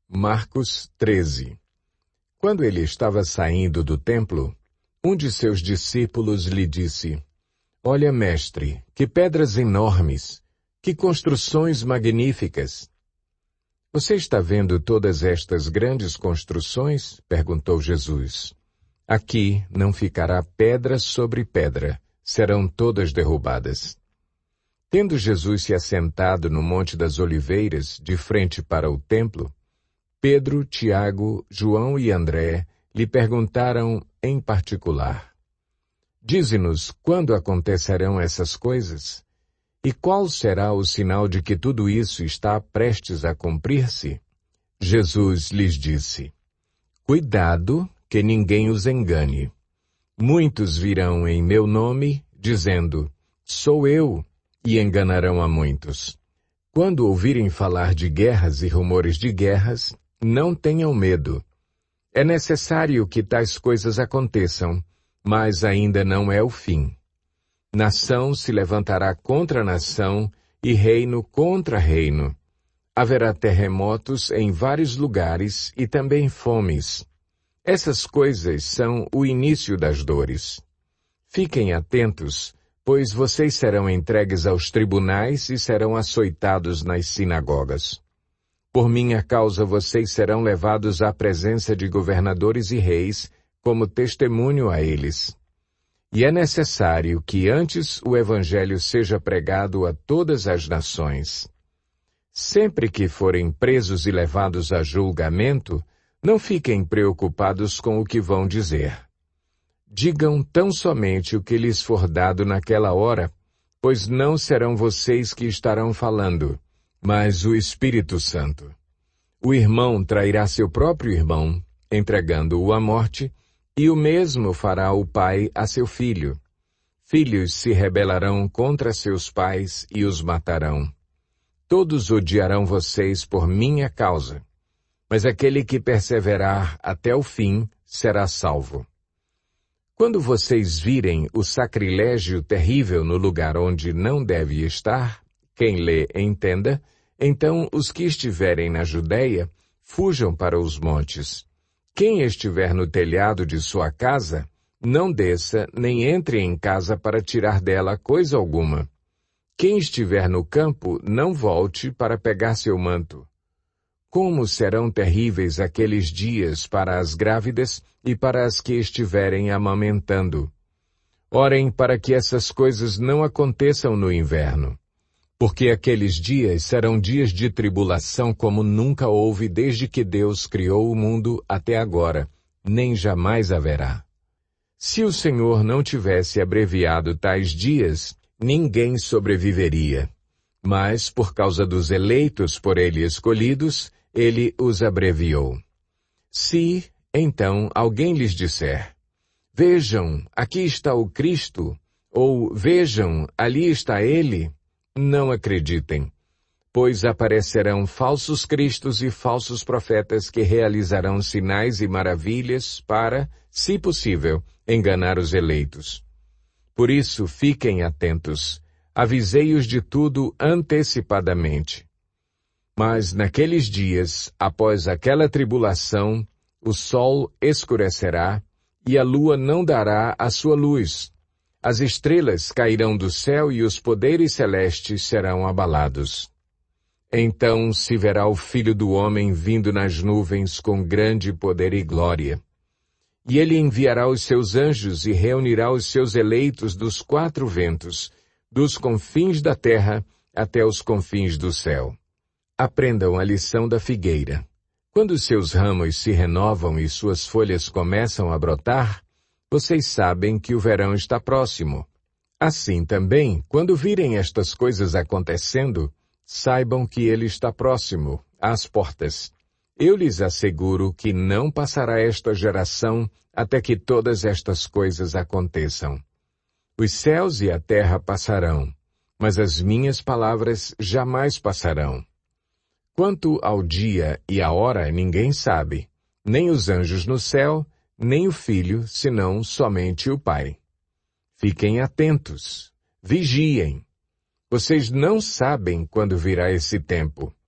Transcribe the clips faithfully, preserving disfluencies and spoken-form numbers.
Marcos treze. Quando ele estava saindo do templo, um de seus discípulos lhe disse: Olha, mestre, que pedras enormes, que construções magníficas. Você está vendo todas estas grandes construções? Perguntou Jesus. Aqui não ficará pedra sobre pedra, serão todas derrubadas. Tendo Jesus se assentado no Monte das Oliveiras, de frente para o templo, Pedro, Tiago, João e André lhe perguntaram em particular: Dize-nos quando acontecerão essas coisas? E qual será o sinal de que tudo isso está prestes a cumprir-se? Jesus lhes disse: Cuidado que ninguém os engane. Muitos virão em meu nome, dizendo: Sou eu, e enganarão a muitos. Quando ouvirem falar de guerras e rumores de guerras, não tenham medo. É necessário que tais coisas aconteçam, mas ainda não é o fim. Nação se levantará contra nação e reino contra reino. Haverá terremotos em vários lugares e também fomes. Essas coisas são o início das dores. Fiquem atentos, pois vocês serão entregues aos tribunais e serão açoitados nas sinagogas. Por minha causa vocês serão levados à presença de governadores e reis, como testemunho a eles. E é necessário que antes o Evangelho seja pregado a todas as nações. Sempre que forem presos e levados a julgamento, não fiquem preocupados com o que vão dizer. Digam tão somente o que lhes for dado naquela hora, pois não serão vocês que estarão falando, mas o Espírito Santo. O irmão trairá seu próprio irmão, entregando-o à morte, e o mesmo fará o pai a seu filho. Filhos se rebelarão contra seus pais e os matarão. Todos odiarão vocês por minha causa, mas aquele que perseverar até o fim será salvo. Quando vocês virem o sacrilégio terrível no lugar onde não deve estar, quem lê entenda, então os que estiverem na Judeia fujam para os montes. Quem estiver no telhado de sua casa, não desça nem entre em casa para tirar dela coisa alguma. Quem estiver no campo, não volte para pegar seu manto. Como serão terríveis aqueles dias para as grávidas e para as que estiverem amamentando. Orem para que essas coisas não aconteçam no inverno, porque aqueles dias serão dias de tribulação como nunca houve desde que Deus criou o mundo até agora, nem jamais haverá. Se o Senhor não tivesse abreviado tais dias, ninguém sobreviveria. Mas, por causa dos eleitos por ele escolhidos, ele os abreviou. Se, então, alguém lhes disser: Vejam, aqui está o Cristo, ou vejam, ali está ele, não acreditem, pois aparecerão falsos cristos e falsos profetas que realizarão sinais e maravilhas para, se possível, enganar os eleitos. Por isso, fiquem atentos, avisei-os de tudo antecipadamente. Mas naqueles dias, após aquela tribulação, o sol escurecerá e a lua não dará a sua luz. As estrelas cairão do céu e os poderes celestes serão abalados. Então se verá o Filho do Homem vindo nas nuvens com grande poder e glória. E ele enviará os seus anjos e reunirá os seus eleitos dos quatro ventos, dos confins da terra até os confins do céu. Aprendam a lição da figueira. Quando seus ramos se renovam e suas folhas começam a brotar, vocês sabem que o verão está próximo. Assim também, quando virem estas coisas acontecendo, saibam que ele está próximo, às portas. Eu lhes asseguro que não passará esta geração até que todas estas coisas aconteçam. Os céus e a terra passarão, mas as minhas palavras jamais passarão. Quanto ao dia e à hora ninguém sabe, nem os anjos no céu, nem o Filho, senão somente o Pai. Fiquem atentos, vigiem. Vocês não sabem quando virá esse tempo.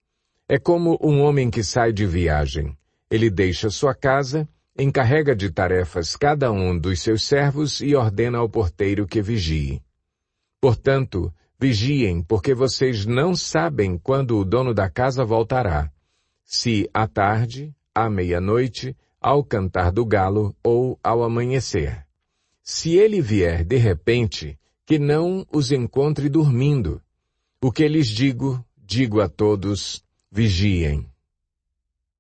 É como um homem que sai de viagem. Ele deixa sua casa, encarrega de tarefas cada um dos seus servos e ordena ao porteiro que vigie. Portanto, vigiem, porque vocês não sabem quando o dono da casa voltará, se à tarde, à meia-noite, ao cantar do galo ou ao amanhecer. Se ele vier de repente, que não os encontre dormindo. O que lhes digo, digo a todos, vigiem.